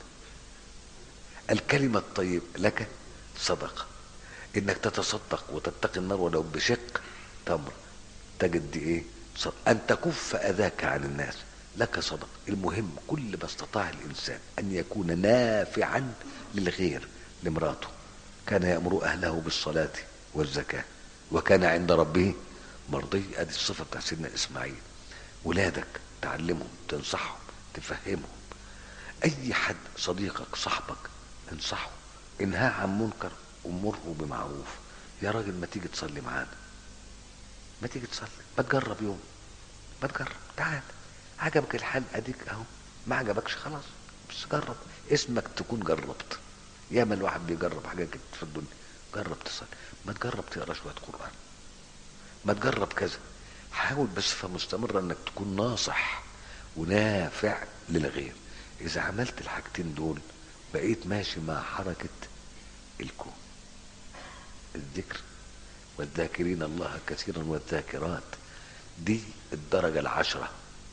الكلمة الطيب لك صدقة. انك تتصدق وتتقي النار ولو بشق تمر تجد دي ايه؟ صدقة. ان تكف اذاك عن الناس لك صدقة. المهم كل ما استطاع الانسان ان يكون نافعا للغير. لمراته كان يأمر اهله بالصلاة والزكاة وكان عند ربه مرضي. ادي الصفة بتاع سيدنا اسماعيل. ولادك تعلمهم، تنصحهم، تفهمهم. اي حد صديقك صاحبك انصحه، انهاه عن منكر امره بمعروف. يا راجل ما تيجي تصلي معانا، ما تيجي تصلي، ما تجرب يوم، ما تجرب، تعال. عجبك الحال اديك اهو، ما عجبكش خلاص، بس جرب، اسمك تكون جربت. ياما الواحد بيجرب حاجات كده في الدنيا جرب تصلي، ما تجرب تقرا شويه قران، ما تجرب كذا. حاول بصفه مستمره انك تكون ناصح ونافع للغير. اذا عملت الحاجتين دول بقيت ماشي مع حركه الكون. الذكر والذاكرين الله كثيرا والذاكرات، دي الدرجه العشره،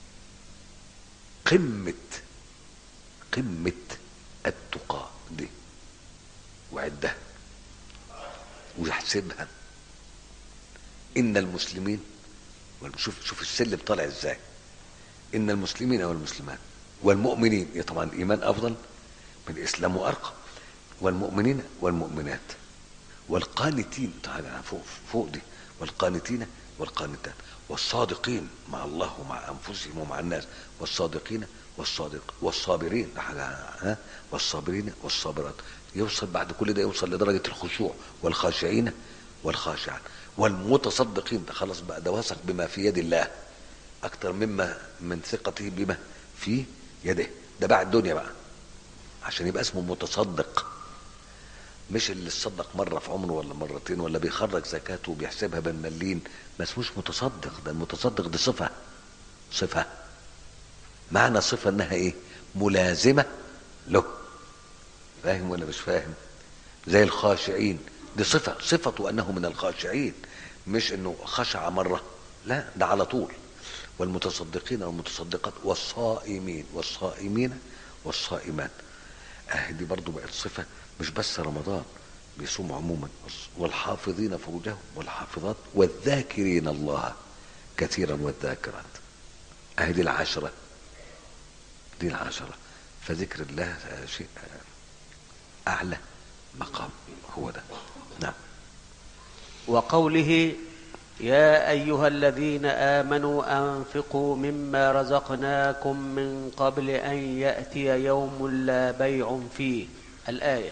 قمه قمه التقى دي، وعدها ويحسبها. ان المسلمين، شوف شوف السلم طالع ازاي، ان المسلمين والمسلمات والمؤمنين، يا طبعا الايمان افضل من الاسلام وارقى، والمؤمنين والمؤمنات والقانتين، تعالى فوق فوق دي، والقانتين والقانتات والصادقين مع الله ومع انفسهم ومع الناس، والصادقين والصادق والصابرين، ها، والصابرين والصابرات. يوصل بعد كل ده يوصل لدرجه الخشوع، والخاشعين والخاشعات والمتصدقين. ده خلاص بقى، ده واثق بما في يد الله اكتر مما من ثقته بما في يده. ده بعد الدنيا بقى عشان يبقى اسمه متصدق، مش اللي تصدق مره في عمره ولا مرتين، ولا بيخرج زكاته وبيحسبها بالمليين، ما اسموش متصدق. ده المتصدق دي صفه، صفه معنى صفه انها ايه؟ ملازمه له. فاهم ولا مش فاهم؟ زي الخاشعين، دي صفه، صفته انه من الخاشعين، مش انه خشع مره، لا ده على طول. والمتصدقين والمتصدقات والصائمين والصائمين والصائمات، اه دي برضو بقت صفه، مش بس رمضان، بيصوم عموما. والحافظين فروجهم والحافظات والذاكرين الله كثيرا والذاكرات، اه دي العشره، دي العشره. فذكر الله شيء اعلى مقام، هو ده. نعم. وقوله يا أيها الذين آمنوا أنفقوا مما رزقناكم من قبل أن يأتي يوم لا بيع فيه، الآية.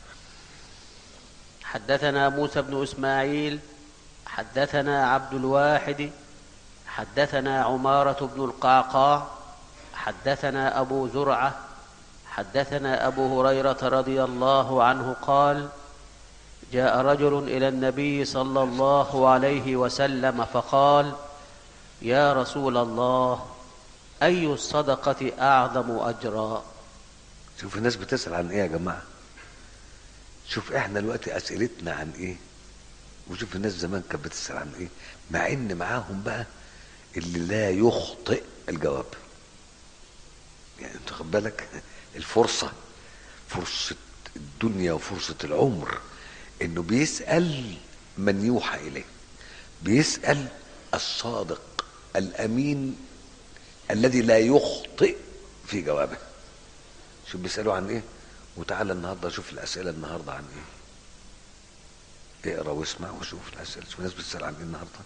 حدثنا موسى بن إسماعيل حدثنا عبد الواحد حدثنا عمارة بن القعقاع حدثنا أبو زرعة حدثنا أبو هريرة رضي الله عنه قال جاء رجل إلى النبي صلى الله عليه وسلم فقال يا رسول الله أي الصدقة أعظم أجرا؟ شوف الناس بتسأل عن ايه يا جماعة، شوف احنا دلوقتي اسئلتنا عن ايه، وشوف الناس زمان كانت بتسأل عن ايه، مع ان معاهم بقى اللي لا يخطئ الجواب. يعني انت خد بالك الفرصة، فرصة الدنيا وفرصة العمر، انه بيسأل من يوحى اليه، بيسأل الصادق الامين الذي لا يخطئ في جوابه. شوف بيسألوا عن ايه، وتعالى النهارده شوف الاسئله النهارده عن ايه. اقرا واسمع وشوف الاسئله. شوف الناس بتسال عن ايه النهارده.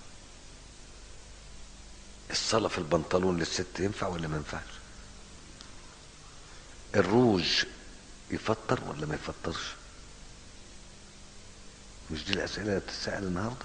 الصلاه في البنطلون للست ينفع ولا ما ينفعش؟ الروج يفطر ولا ما يفطرش؟ مش دي الاسئله اللي بتتسال النهارده؟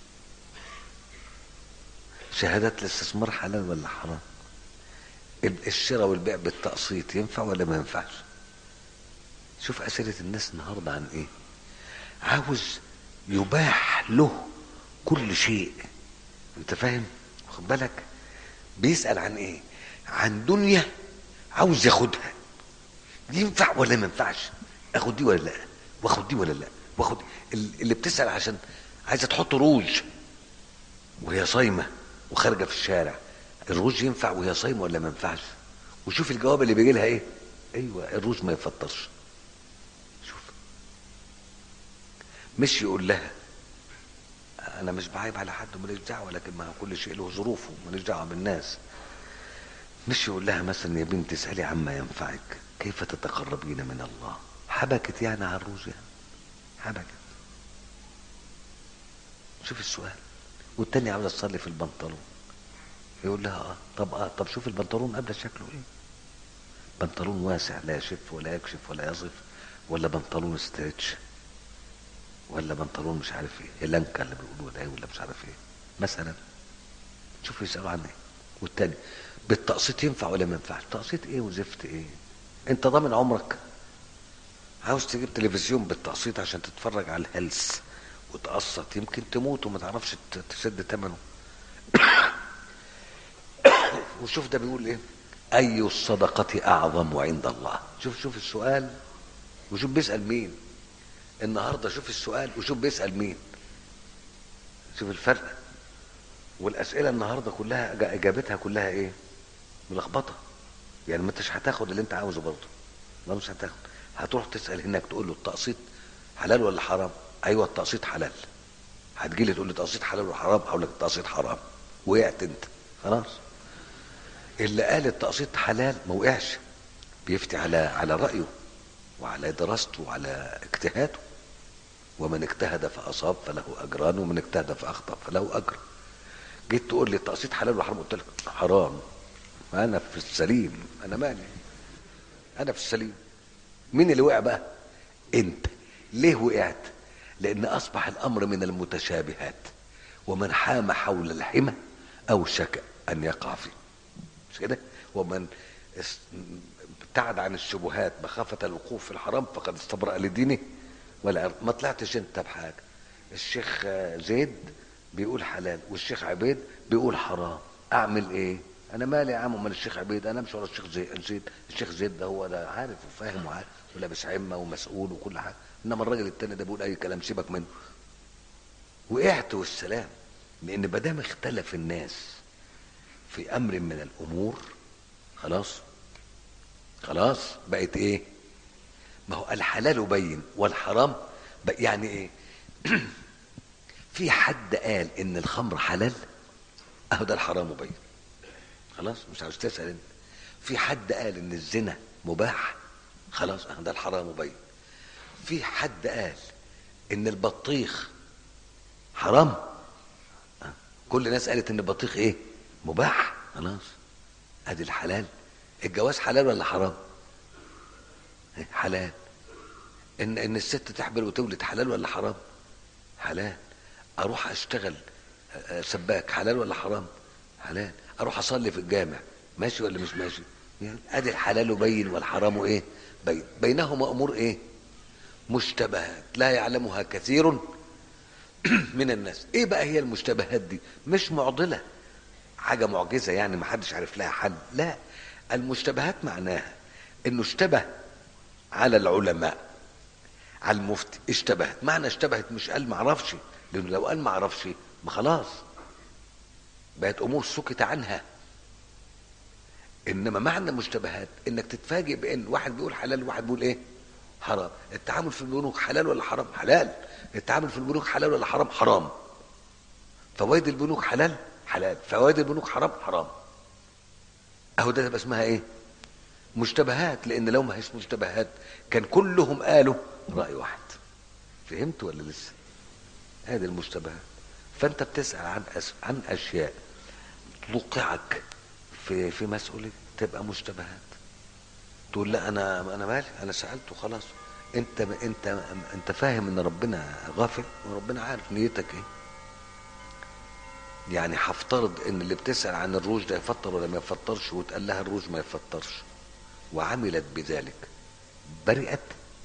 شهادات الاستثمار حلال ولا حرام؟ الشراء والبيع بالتقسيط ينفع ولا ما ينفعش؟ شوف أسئلة الناس النهاردة عن ايه. عاوز يباح له كل شيء، انت فاهم؟ خد بالك بيسأل عن ايه؟ عن دنيا عاوز ياخدها، ينفع ولا ما ينفعش؟ اخد دي ولا لا؟ واخد دي ولا لا؟ واخد اللي بتسأل عشان عايزة تحط روج وهي صايمة وخارجة في الشارع، الروج ينفع وهي صايمة ولا ما ينفعش؟ وشوف الجواب اللي بيجي لها ايه. ايوه الروج ما يفطرش. شوف مش يقول لها انا مش بعيب على حد ماليش دعوه، لكن ما كل شيء له ظروفه، ماليش دعوه بالناس. مش يقول لها مثلا يا بنت اسالي عما ينفعك كيف تتقربين من الله. حبكت يعني على الروج، يعني حبكت. شوف السؤال. والتاني عاوز تصلي في البنطلون، يقول لها اه طب اه طب شوف البنطلون قبل شكله ايه. بنطلون واسع لا يشف ولا يكشف ولا يصف، ولا بنطلون ستريتش، ولا بنطلون مش عارف ايه يلانكا اللي بيقولوا ده، ولا مش عارف ايه مثلا. شوف يسالوا عن ايه. والتاني بالتقسيط ينفع ولا ما ينفعش؟ تقسيط ايه وزفت ايه؟ انت ضامن عمرك؟ عاوز تجيب تلفزيون بالتقسيط عشان تتفرج على الهلس وتقسط، يمكن تموت وما تعرفش تسد ثمنه. وشوف ده بيقول ايه، اي الصدقة اعظم عند الله. شوف شوف السؤال وشوف بيسأل مين النهاردة، شوف السؤال وشوف بيسأل مين، شوف الفرق. والاسئلة النهاردة كلها اجابتها كلها ايه، ملخبطة. يعني ما انتش هتاخد اللي انت عاوزه برضه، ما مش هتاخد. هتروح تسأل هناك تقول له التقسيط حلال ولا حرام؟ ايوه التقسيط حلال. هتجيلي تقول لي تقسيط حلال ولا حرام؟ اقول لك التقسيط حرام. وقعت انت خلاص. اللي قال التقسيط حلال ما وقعش، بيفتي على على رأيه وعلى دراسته وعلى اجتهاده. ومن اجتهد فأصاب فله أجران ومن اجتهد فأخطأ فله أجر. جيت تقول لي التقسيط حلال ولا حرام؟ قلت لك حرام. أنا في السليم، أنا مالي، أنا في السليم. مين اللي وقع بقى؟ أنت. ليه وقعت؟ لأن أصبح الأمر من المتشابهات، ومن حام حول الحمى أوشك أن يقع فيه، مش كده؟ ومن ابتعد عن الشبهات مخافة الوقوف في الحرام فقد استبرأ لدينه ولا ما طلعتش انت بحاجة. الشيخ زيد بيقول حلال والشيخ عبيد بيقول حرام، اعمل ايه؟ انا مالي يا عم من الشيخ عبيد؟ انا امشي ورا الشيخ زيد. الشيخ زيد ده هو ده عارف وفاهم وعارف ولابس عمة ومسؤول وكل حاجة، انما الراجل التاني ده بيقول اي كلام سيبك منه. وقعت والسلام. لان مادام اختلف الناس في امر من الامور خلاص خلاص بقت ايه؟ ما هو الحلال بين والحرام بقى. يعني ايه؟ في حد قال ان الخمر حلال، اهو ده الحرام بين خلاص، مش عاوز تسأل انت. في حد قال ان الزنا مباح، خلاص اهو ده الحرام بين. في حد قال ان البطيخ حرام، كل الناس قالت ان البطيخ ايه؟ مباح، خلاص ادي الحلال. الجواز حلال ولا حرام؟ حلال. ان ان الست تحبل وتولد حلال ولا حرام؟ حلال. اروح اشتغل سباك حلال ولا حرام؟ حلال. اروح اصلي في الجامع ماشي ولا مش ماشي؟ يعني ادي الحلال بين والحرام ايه؟ بين. بينهما امور ايه؟ مشتبهات لا يعلمها كثير من الناس. ايه بقى هي المشتبهات دي؟ مش معضلة حاجة معجزة يعني ما حدش عارف لها حل، لا. المشتبهات معناها انه اشتبه على العلماء، على المفتي اشتبهت. معنى اشتبهت مش قال ما اعرفش، لانه لو قال ما اعرفش ما خلاص بقت امور سكت عنها. انما معنى مشتبهات انك تتفاجئ بان واحد بيقول حلال وواحد بيقول ايه؟ حرام. التعامل في البنوك حلال ولا حرام؟ حلال. التعامل في البنوك حلال ولا حرام؟ حرام. فوائد البنوك حلال؟ حلال. فوائد البنوك حرام؟ حرام. اهو ده تبقى اسمها ايه؟ مشتبهات. لان لو ما هيش مشتبهات كان كلهم قالوا رأي واحد. فهمت ولا لسه؟ هذه المشتبهات. فانت بتسأل عن أس... عن اشياء توقعك في في مسؤولية تبقى مشتبهات. تقول لا انا انا مالي، انا سألت وخلاص. انت انت انت فاهم ان ربنا غافل وربنا عارف نيتك ايه. يعني هفترض ان اللي بتسأل عن الروج ده يفطر ولا ما يفطرش، وتقال لها الروج ما يفطرش وعملت بذلك، برئت؟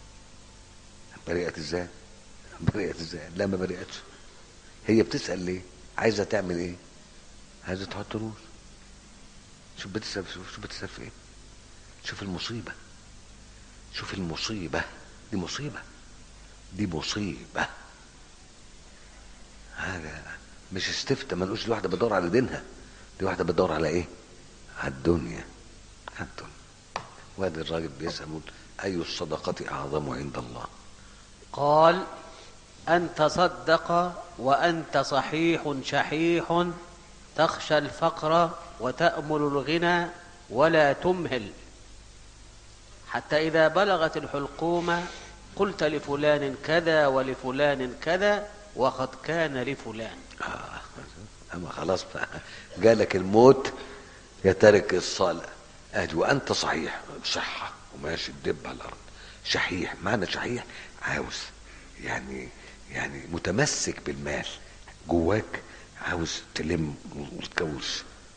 برئت ازاي؟ برئت ازاي؟ لا ما برئتش. هي بتسأل ليه؟ عايزة تعمل ايه؟ عايزة تحط روج. شوف بتسأل شوف بتسأل في ايه؟ شوف المصيبة، شوف المصيبة دي. مصيبة دي مصيبة. هذا مش استفتى، ما نقولش دي واحدة بتدور على دينها، دي واحدة بتدور على ايه؟ على الدنيا، على الدنيا. وادي الراجل بيسأل اي الصدقة اعظم عند الله؟ قال أن تصدق وأنت صحيح شحيح تخشى الفقر وتأمل الغنى ولا تمهل، حتى إذا بلغت الحلقوم قلت لفلان كذا ولفلان كذا وقد كان لفلان. آه. أما خلاص بقى جالك الموت يا تارك الصلاة. أدي وأنت صحيح، صحة وماشي تدب على الأرض. شحيح، معنى شحيح عاوز يعني يعني متمسك بالمال، جواك عاوز تلم وتكوش.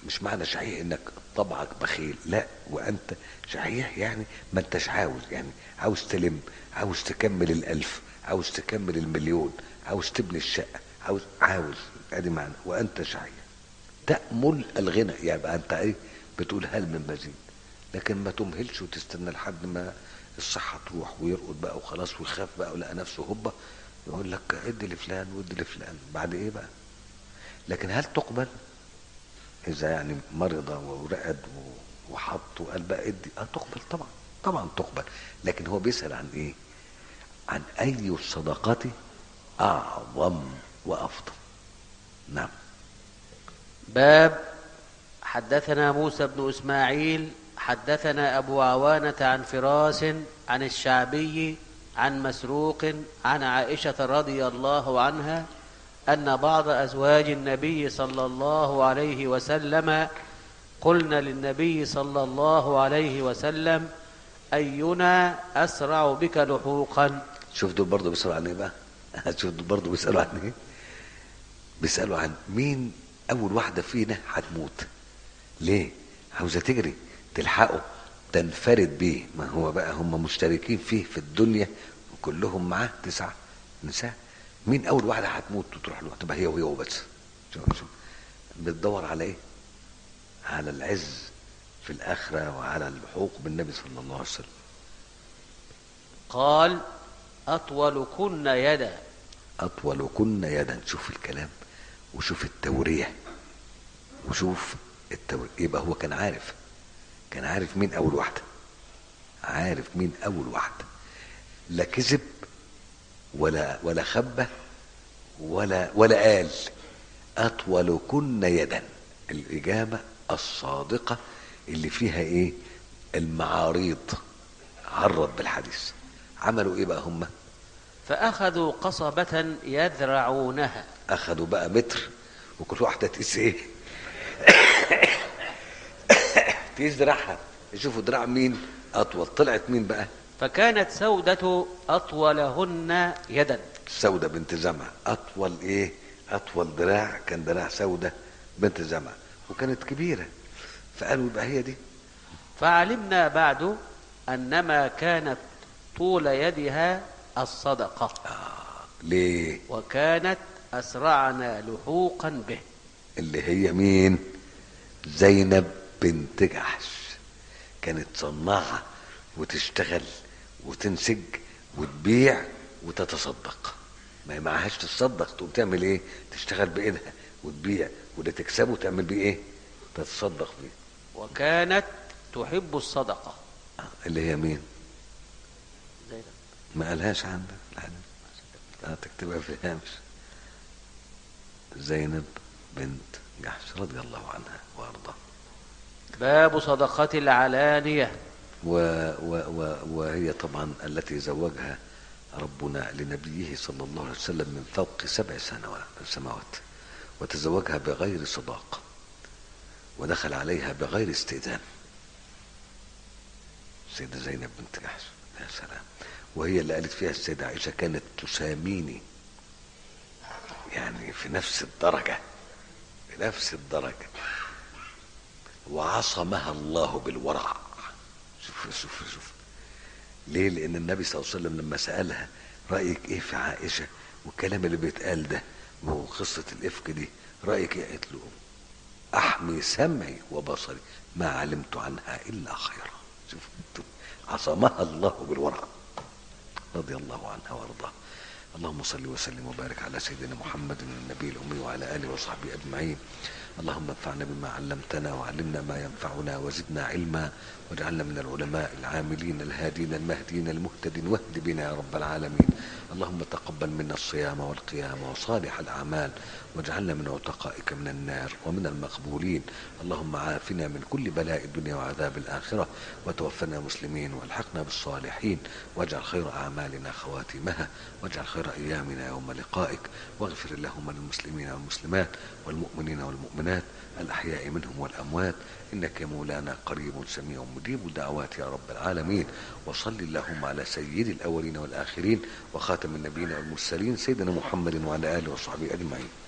مش معنى شحيح انك طبعك بخيل، لا، وانت شحيح يعني ما انتش عاوز، يعني عاوز تلم، عاوز تكمل الالف، عاوز تكمل المليون، عاوز تبني الشقة، عاوز عاوز ادي معنى وانت شحيح. تأمل الغنى، يعني انت ايه بتقول هل من مزيد، لكن ما تمهلش وتستنى لحد ما الصحة تروح ويرقد بقى وخلاص ويخاف بقى ولقى نفسه هبة يقول لك ادي لفلان وادي لفلان بعد ايه بقى. لكن هل تقبل اذا يعني مرض ورقد وحط وقال بقى ادي؟ اه تقبل طبعا، طبعا تقبل. لكن هو بيسأل عن ايه؟ عن اي الصدقات اعظم وافضل. نعم. باب. حدثنا موسى بن إسماعيل حدثنا أبو عوانة عن فراس عن الشعبي عن مسروق عن عائشة رضي الله عنها أن بعض أزواج النبي صلى الله عليه وسلم قلن للنبي صلى الله عليه وسلم أينا أسرع بك لحوقا. شوف دول برضه بيسألوا عن ايه بقى؟ شوف دول برضه بيسألوا عن ايه؟ بيسألوا عن مين أول واحدة فينا هتموت. ليه؟ عاوزة تجري تلحقه تنفرد بيه. ما هو بقى هم مشتركين فيه في الدنيا وكلهم معاه تسع نساء. مين أول واحدة هتموت وتروح له؟ تبقى هي وهي وبس. شوف شوف بتدور على إيه؟ على العز في الآخرة وعلى الحقوق بالنبي صلى الله عليه وسلم. قال أطولكن يدا. أطولكن يدا. شوف الكلام وشوف التورية وشوف التورية. يبقى هو كان عارف، كان عارف مين أول واحدة، عارف مين أول واحدة، لا كذب ولا ولا خبة ولا ولا قال. أطولكن يدا، الإجابة الصادقة اللي فيها إيه؟ المعاريض. عرض بالحديث. عملوا إيه بقى هم؟ فأخذوا قصبة يذرعونها. أخذوا بقى متر وكل واحدة تقيس إيه؟ تقيس دراعها، يشوفوا دراع مين أطول. طلعت مين بقى؟ فكانت سودة أطولهن يدا. سودة بنت زمع أطول إيه؟ أطول دراع كان دراع سودة بنت زمع، وكانت كبيرة، فقالوا يبقى هي دي. فعلمنا بعد أنما كانت طول يدها الصدقة. آه. ليه؟ وكانت أسرعنا لحوقا به. اللي هي مين؟ زينب بنت جحش. كانت صناعة وتشتغل وتنسج وتبيع وتتصدق. ما هي معهاش تصدق، تقوم تعمل ايه؟ تشتغل بايدها وتبيع واللي تكسبه تعمل بيه ايه؟ تتصدق بيه. وكانت تحب الصدقة. اللي هي مين؟ زينب. ما قالهاش عندك؟ لا تكتبها في هامش. زينب بنت جحش رضي الله عنها وارضاها. باب صدقة العلانية. و و و وهي طبعا التي زوجها ربنا لنبيه صلى الله عليه وسلم من فوق سبع سماوات، وتزوجها بغير صداق، ودخل عليها بغير استئذان. سيدة زينب بنت جحش، يا سلام. وهي اللي قالت فيها السيدة عائشة كانت تساميني، يعني في نفس الدرجة، في نفس الدرجة. وعصمها الله بالورع. شوف شوف شوف ليه؟ لأن النبي صلى الله عليه وسلم لما سألها رأيك إيه في عائشة والكلام اللي بيتقال ده وقصة الإفك دي، رأيك إيه؟ قالت له أحمي سمعي وبصري ما علمت عنها إلا خيرا. شوف عصمها الله بالورع رضي الله عنها وارضاها. اللهم صل وسلم وبارك على سيدنا محمد النبي الأمي وعلى آله وصحبه أجمعين. اللهم انفعنا بما علمتنا وعلمنا ما ينفعنا وزدنا علما، واجعلنا من العلماء العاملين الهادين المهدين المهتدين، واهد بنا يا رب العالمين. اللهم تقبل منا الصيام والقيام وصالح الأعمال، واجعلنا من عتقائك من النار ومن المقبولين. اللهم عافنا من كل بلاء الدنيا وعذاب الآخرة، وتوفنا مسلمين والحقنا بالصالحين، واجعل خير أعمالنا خواتمها، واجعل خير أيامنا يوم لقائك، واغفر اللهم للمسلمين والمسلمات والمؤمنين والمؤمنات الأحياء منهم والأموات، إنك يا مولانا قريب سميع مجيب الدعوات يا رب العالمين. وصل اللهم على سيد الأولين والآخرين وخاتم النبيين والمرسلين سيدنا محمد وعلى آله وصحبه أجمعين.